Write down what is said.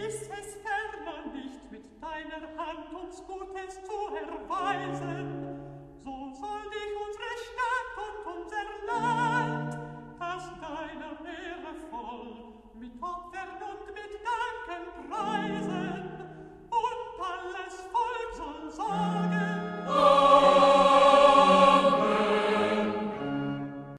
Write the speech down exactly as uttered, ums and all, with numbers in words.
ist es ferner nicht mit deiner Hand uns Gutes zu erweisen. So soll dich unsere Stadt und unser Land, das deiner Ehre voll, mit Opfern und mit Danken preisen.